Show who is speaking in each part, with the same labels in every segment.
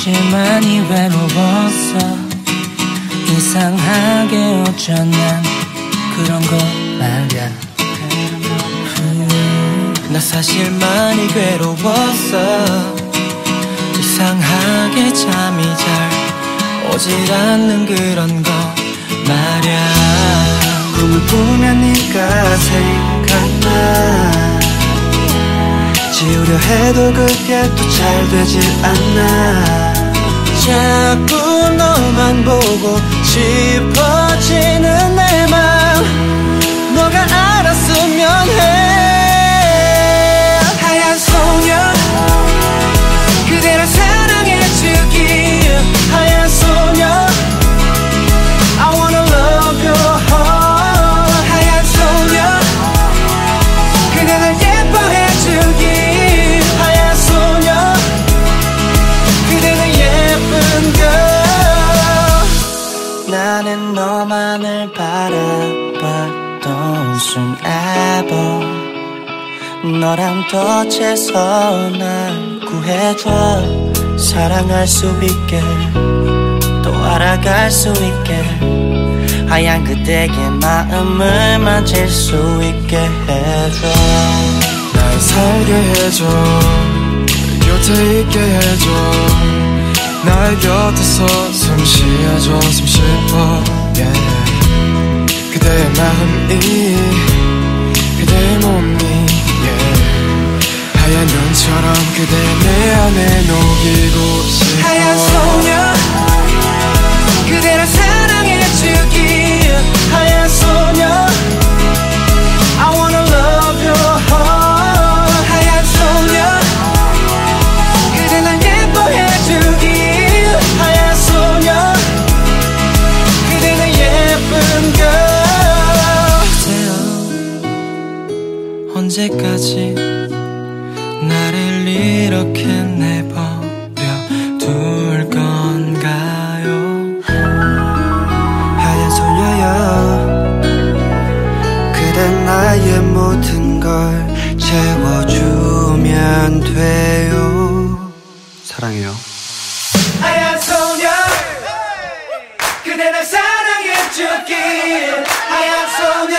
Speaker 1: 사실 많이 외로웠어. 이상하게 어쩌면 그런 거 말야. 나 사실 많이 괴로웠어. 이상하게 잠이 잘 오질 않는 그런 거 말야. 꿈을 꾸면 네가 생각나. 지우려 해도 그게 또 잘 되질 않아. 자꾸 너만 보고 싶어지는 내 맘 너가 알았으면 해. 하얀 소녀 그대를 사랑해주기. 하얀 소녀 I wanna love you. 하얀 소녀 그대를 예뻐해주기. 하얀 소녀 그대는 예쁜 걸. 나는 너만을 바라봤던 순 ever. 너랑 더 최선을 구해줘. 사랑할 수 있게 또 알아갈 수 있게. 하얀 그대의 마음을 만질 수 있게 해줘.
Speaker 2: 날 살게 해줘. 곁에 있게 해줘. 나의 곁에서 숨 쉬어줘. 숨 쉬어 yeah. 그대의 마음이 그대의 몸이 yeah. 하얀 눈처럼 그대 내 안에 녹이고 싶어.
Speaker 1: 하얀 소녀 그대를 사랑해주기. 하얀 소녀 I wanna love you. 하얀 소녀 그대 날 예뻐해주기. 하얀 소녀 그대는 예쁜 걸. 언제까지 나를 이렇게 내버려 둘 건가요.
Speaker 3: 하얀 소녀여 그댄 나의 모든 걸 채워주면 돼요. 사랑해요.
Speaker 1: 하얀 소녀 그대 날 사랑해주기. 하얀 소녀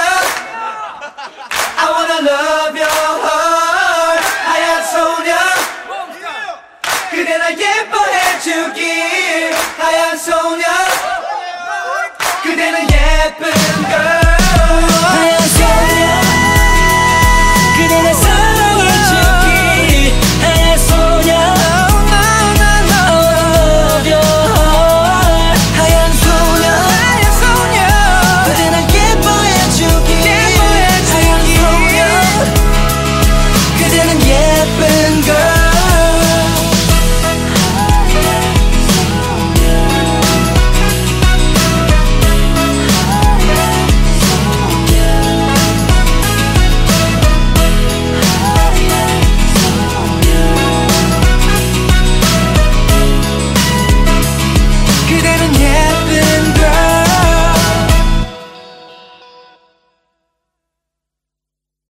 Speaker 1: I wanna love you. 하얀 소녀 그대 날 예뻐해주기. 하얀 소녀 그대는 예쁜 걸.